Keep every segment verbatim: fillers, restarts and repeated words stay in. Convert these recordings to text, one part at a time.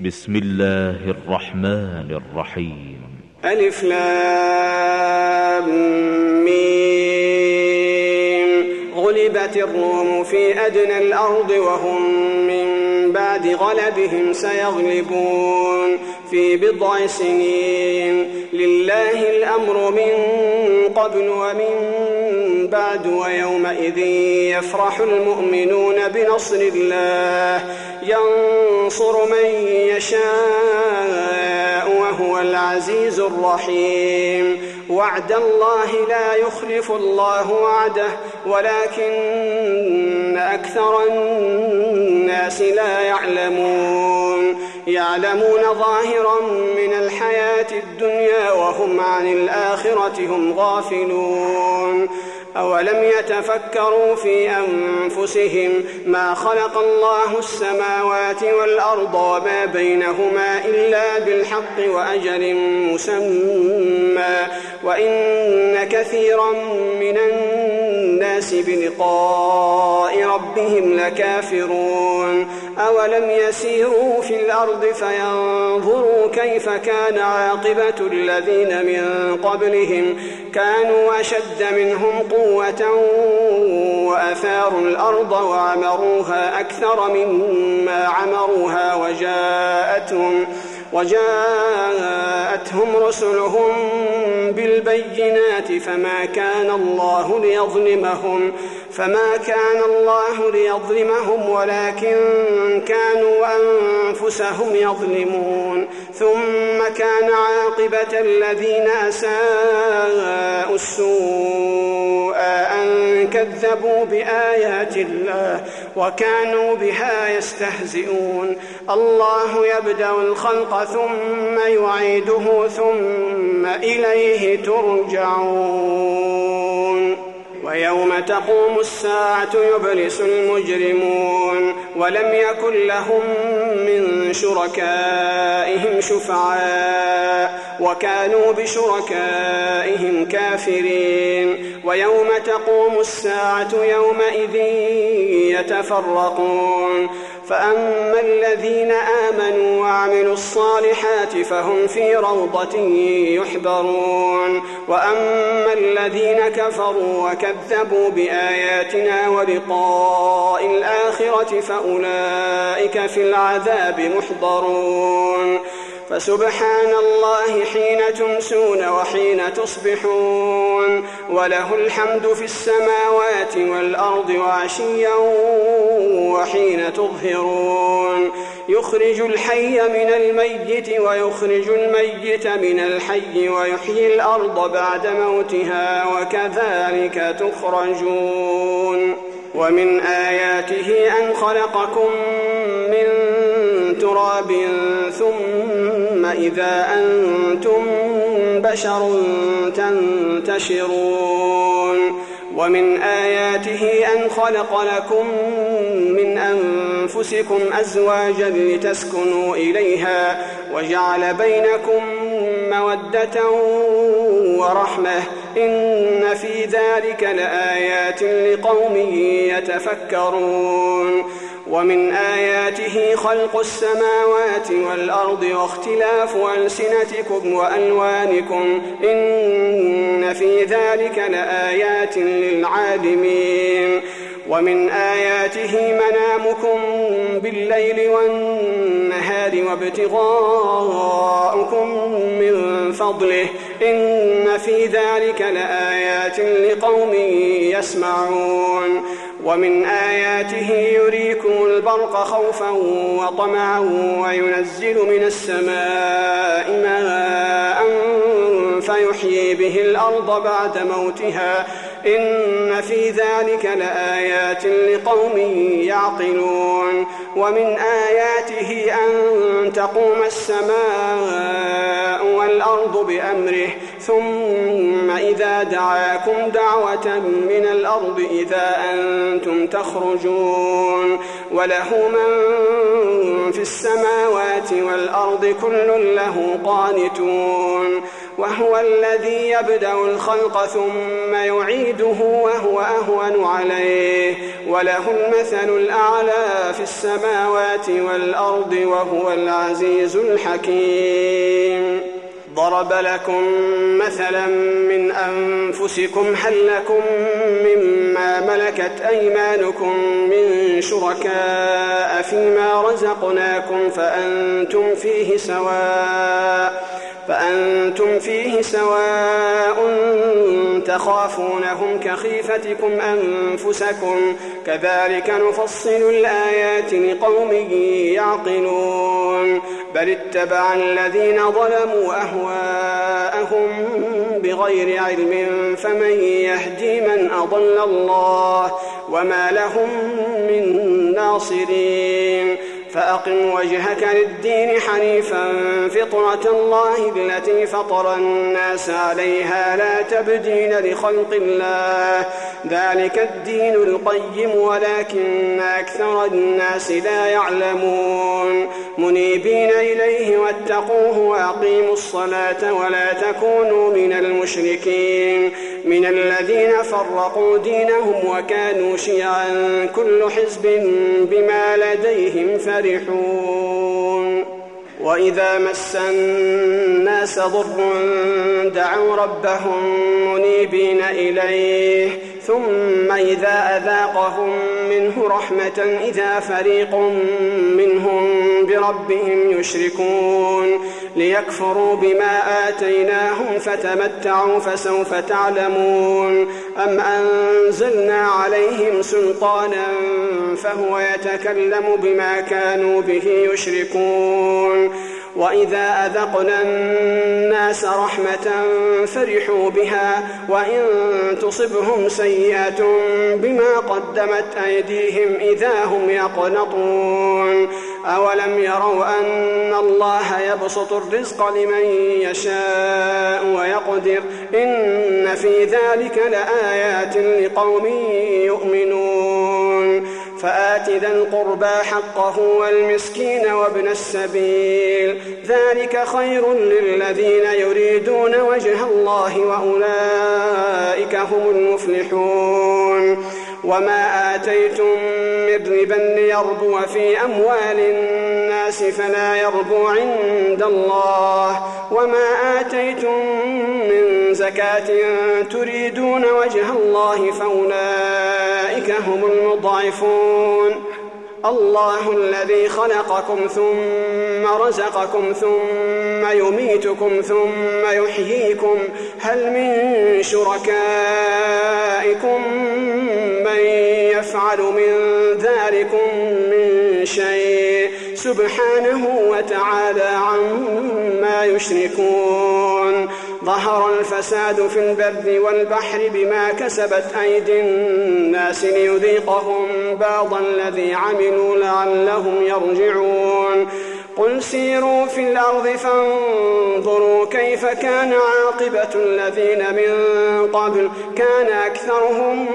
بسم الله الرحمن الرحيم. ألف لام ميم. غلبت الروم في أدنى الأرض وهم من بعد غلبهم سيغلبون في بضع سنين. لله الأمر من قبل ومن بعد ويومئذ يفرح المؤمنون بنصر الله ينصر من يشاء وهو العزيز الرحيم. وعد الله لا يخلف الله وعده ولكن أكثر الناس لا يعلمون. يعلمون ظاهرا من الحياة الدنيا وهم عن الآخرة هم غافلون. أولم يتفكروا في أنفسهم ما خلق الله السماوات والأرض وما بينهما إلا بالحق وأجل مسمى وإن كثيرا من الناس بلقاء ربهم لكافرون. أولم يسيروا في الأرض فينظروا كيف كان عاقبة الذين من قبلهم كانوا أشد منهم قوة وأثاروا الأرض وعمروها أكثر مما عمروها وجاءتهم وجاءتهم رسلهم بالبينات فما كان الله ليظلمهم فما كان الله ليظلمهم ولكن كانوا أنفسهم يظلمون. ثم كان عاقبة الذين أساءوا السوء أن كذبوا بآيات الله وكانوا بها يستهزئون. الله يبدأ الخلق ثم يعيده ثم إليه ترجعون. ويوم تقوم الساعة يبلس المجرمون ولم يكن لهم من شركائهم شفعاء وكانوا بشركائهم كافرين. ويوم تقوم الساعة يومئذ يتفرقون فأما الذين آمنوا وعملوا الصالحات فهم في روضة يحبرون وأما الذين كفروا وكذبوا بآياتنا ولقاء الآخرة فأولئك في العذاب محضرون. فسبحان الله حين تمسون وحين تصبحون وله الحمد في السماوات والأرض وعشيا وحين تظهرون. يخرج الحي من الميت ويخرج الميت من الحي ويحيي الأرض بعد موتها وكذلك تخرجون. ومن آياته أن خلقكم من تراب ثم إذا أنتم بشر تنتشرون. ومن آياته أن خلق لكم من أنفسكم أزواجا لتسكنوا إليها وجعل بينكم مودة ورحمة إن في ذلك لآيات لقوم يتفكرون. ومن آياته خلق السماوات والأرض واختلاف ألسنتكم وألوانكم إن في ذلك لآيات للعالمين. ومن آياته منامكم بالليل والنهار وابتغاؤكم من فضله إن في ذلك لآيات لقوم يسمعون. ومن آياته يريكم البرق خوفا وطمعا وينزل من السماء ماء فيحيي به الأرض بعد موتها إن في ذلك لآيات لقوم يعقلون. ومن آياته أن تقوم السماء والأرض بأمره ثم إذا دعاكم دعوة من الأرض إذا أنتم تخرجون. وله من في السماوات والأرض كل له قانتون. وهو الذي يبدأ الخلق ثم يعيده وهو أهون عليه وله المثل الأعلى في السماوات والأرض وهو العزيز الحكيم. ضرب لكم مثلا من أنفسكم هل لكم مما ملكت أيمانكم من شركاء فيما رزقناكم فأنتم فيه سواء فأنتم فيه سواء تخافونهم كخيفتكم أنفسكم كذلك نفصل الآيات لقوم يعقلون بل اتبع الذين ظلموا أهواءهم بغير علم فمن يهدي من أضل الله وما لهم من ناصرين. فأقم وجهك للدين حنيفا فطرة الله التي فطر الناس عليها لا تبديل لخلق الله ذلك الدين القيم ولكن أكثر الناس لا يعلمون. منيبين إليه واتقوه وأقيموا الصلاة ولا تكونوا من المشركين من الذين فرقوا دينهم وكانوا شيعا كل حزب بما لديهم فرحون. وإذا مس الناس ضر دعوا ربهم منيبين إليه ثم إذا أذاقهم منه رحمة إذا فريق منهم بربهم يشركون ليكفروا بما آتيناهم فتمتعوا فسوف تعلمون. أم أنزلنا عليهم سلطانا فهو يتكلم بما كانوا به يشركون. وإذا أذقنا الناس رحمة فرحوا بها وإن تصبهم سيئة بما قدمت أيديهم إذا هم يقنطون. أولم يروا أن الله يبسط الرزق لمن يشاء ويقدر إن في ذلك لآيات لقوم يؤمنون. فآت ذا القربى حقه والمسكين وابن السبيل ذلك خير للذين يريدون وجه الله وأولئك هم المفلحون. وما آتيتم من ربا ليربو في أموال الناس فلا يربو عند الله وما آتيتم من زكاة تريدون وجه الله فأولئك هم المضاعفون. الله الذي خلقكم ثم رزقكم ثم يميتكم ثم يحييكم هل من شركائكم من يفعل من ذلكم من شيء سبحانه وتعالى عما يشركون. ظهر الفساد في البر والبحر بما كسبت أيدي الناس ليذيقهم بعض الذي عملوا لعلهم يرجعون. قل سيروا في الأرض فانظروا كيف كان عاقبة الذين من قبل كان أكثرهم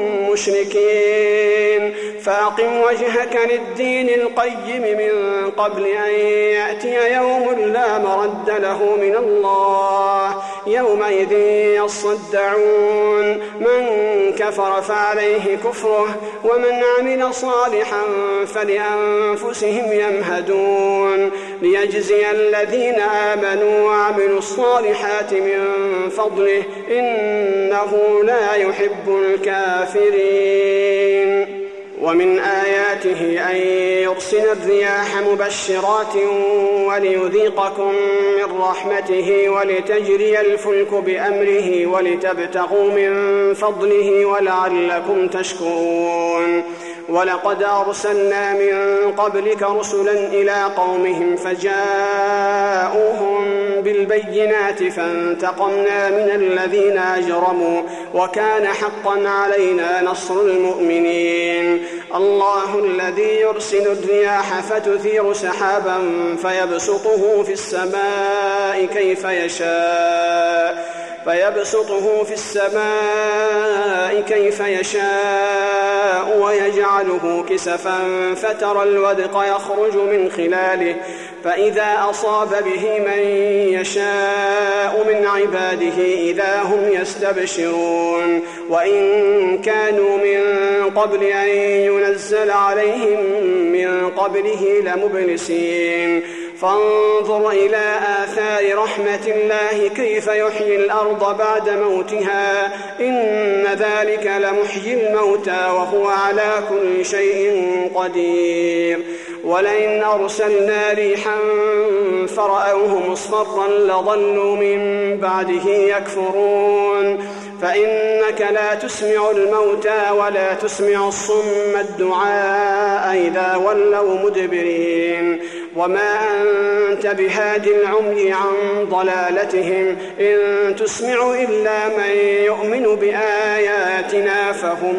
مشركين. فأقم وجهك للدين القيم من قبل أن يأتي يوم لا مرد له من الله يومئذ يصدعون. من كفر فعليه كفره ومن عمل صالحا فلأنفسهم يمهدون ليجزي الذين آمنوا وعملوا الصالحات من فضله إنه لا يحب الكافرين. ومن آياته أن يرسل الرياح مبشرات وليذيقكم من رحمته ولتجري الفلك بأمره ولتبتغوا من فضله ولعلكم تشكرون. ولقد أرسلنا من قبلك رسلا إلى قومهم فجاءوهم بالبينات فانتقمنا من الذين أجرموا وكان حقا علينا نصر المؤمنين. الله الذي يرسل الرياح فتثير سحابا فيبسطه في السماء كيف يشاء فيبسطه في السماء كيف يشاء ويجعله كسفا فترى الودق يخرج من خلاله فإذا أصاب به من يشاء من عباده إذا هم يستبشرون وإن كانوا من قبل أن ينزل عليهم من قبله لمبلسين فانظر إلى آثار رحمة الله كيف يحيي الأرض بعد موتها إن ذلك لمحيي الموتى وهو على كل شيء قدير ولئن أرسلنا ريحا فرأوه مصفرا لظلوا من بعده يكفرون فإنك لا تسمع الموتى ولا تسمع الصم الدعاء إذا ولوا مدبرين وما أنت بهاد العمي عن ضلالتهم إن تسمع إلا من يؤمن بآياتنا فهم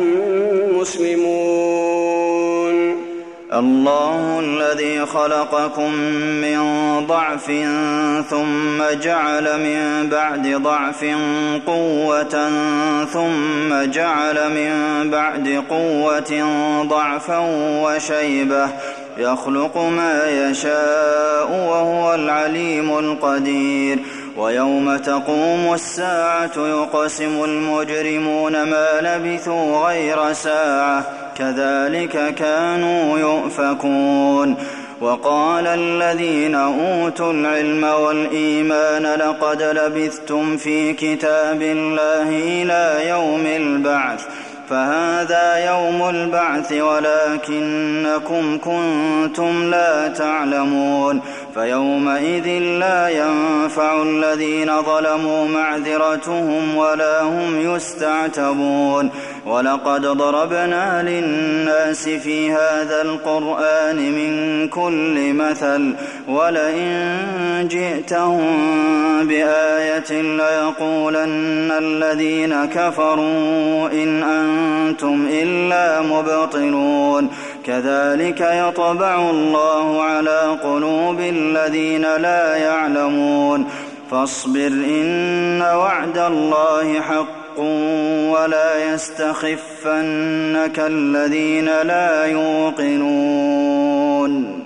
مسلمون. الله الذي خلقكم من ضعف ثم جعل من بعد ضعف قوة ثم جعل من بعد قوة ضعفا وشيبة يخلق ما يشاء وهو العليم القدير ويوم تقوم الساعة يقسم المجرمون ما لبثوا غير ساعة كذلك كانوا يؤفكون. وقال الذين أوتوا العلم والإيمان لقد لبثتم في كتاب الله إلى يوم البعث فهذا يوم البعث ولكنكم كنتم لا تعلمون فيومئذ لا ينفع الذين ظلموا معذرتهم ولا هم يستعتبون. ولقد ضربنا للناس في هذا القرآن من كل مثل ولئن جئتهم بآية ليقولن الذين كفروا إن أنتم إلا مبطلون كذلك يطبع الله على قلوب الذين لا يعلمون فاصبر إن وعد الله حق ولا يستخفنك الذين لا يوقنون.